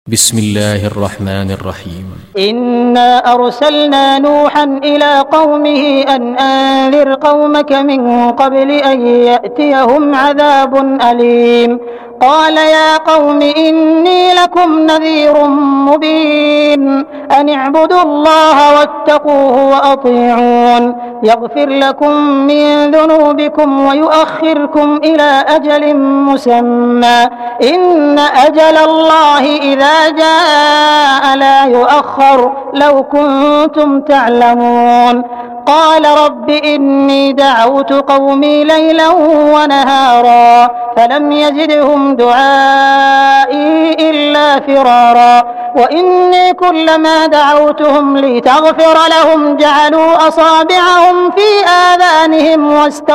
بسم الله الرحمن الرحيم. إنا أرسلنا نوحا إلى قومه أن أنذر قومك من قبل أن يأتيهم عذاب أليم. قال يا قوم إني لكم نذير مبين أن اعبدوا الله واتقوه وأطيعون يغفر لكم من ذنوبكم ويؤخركم إلى أجل مسمى إن أجل الله إذا جاء لا يؤخر لو كنتم تعلمون. قال رب إني دعوت قومي ليلا ونهارا فلم يزدهم دعائي إلا فرارا وإني كلما دعوتهم لتغفر لهم جعلوا أصابعهم في آذانهم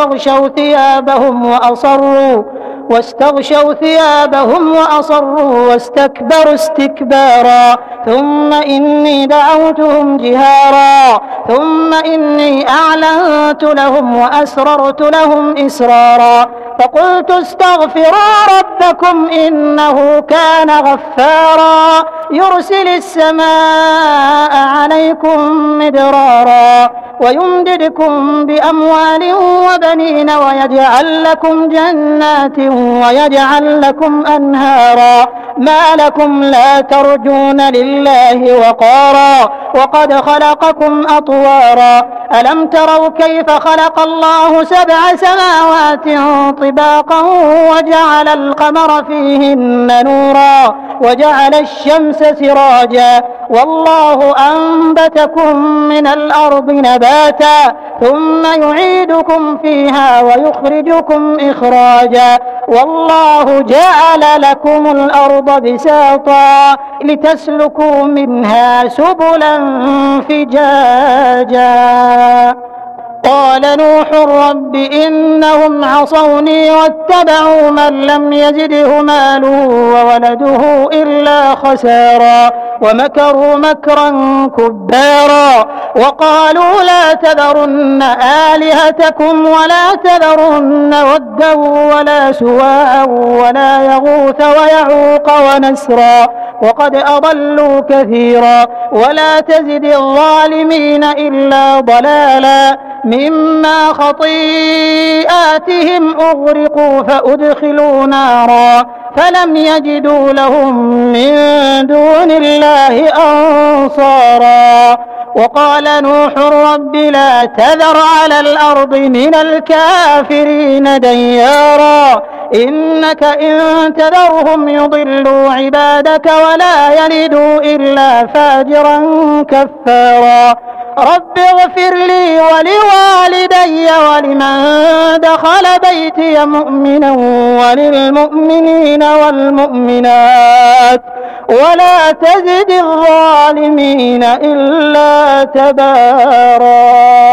واستغشوا ثيابهم وأصروا واستكبروا استكبارا ثم إني دعوتهم جهارا ثم إني أعلنت لهم وأسررت لهم إسرارا فقلت استغفروا ربكم إنه كان غفارا يرسل السماء عليكم مدرارا ويمددكم بأموال وبنين ويجعل لكم جنات ويجعل لكم أنهارا ما لكم لا ترجون لله وقارا وقد خلقكم أطوارا ألم تروا كيف خلق الله 7 سماوات طباقا وجعل القمر فيهن نورا وجعل الشمس سراجا والله أنبتكم من الأرض نباتا ثم يعيدكم فيها ويخرجكم إخراجا والله جعل لكم الأرض بساطا لتسلكوا منها سبلا فجاجا. قال نوح رب إنهم عصوني واتبعوا من لم يزده ماله وولده إلا خسارا ومكروا مكرا كبارا وقالوا لا تذرن آلهتكم ولا تذرن ودا ولا سواعا ولا يغوث ويعوق ونسرا وقد أضلوا كثيرا ولا تزد الظالمين إلا ضلالا مما خطيئاتهم أغرقوا فأدخلوا نارا فلم يجدوا لهم من دون الله أنصارا. وقال نوح رب لا تذر على الأرض من الكافرين ديارا إنك إن تذرهم يضلوا عبادك ولا يلدوا إلا فاجرا كفارا. رب اغفر لي ولوالدي ولمن دخل بيتي مؤمنا وللمؤمنين والمؤمنات ولا تزد الظالمين إلا تبارا.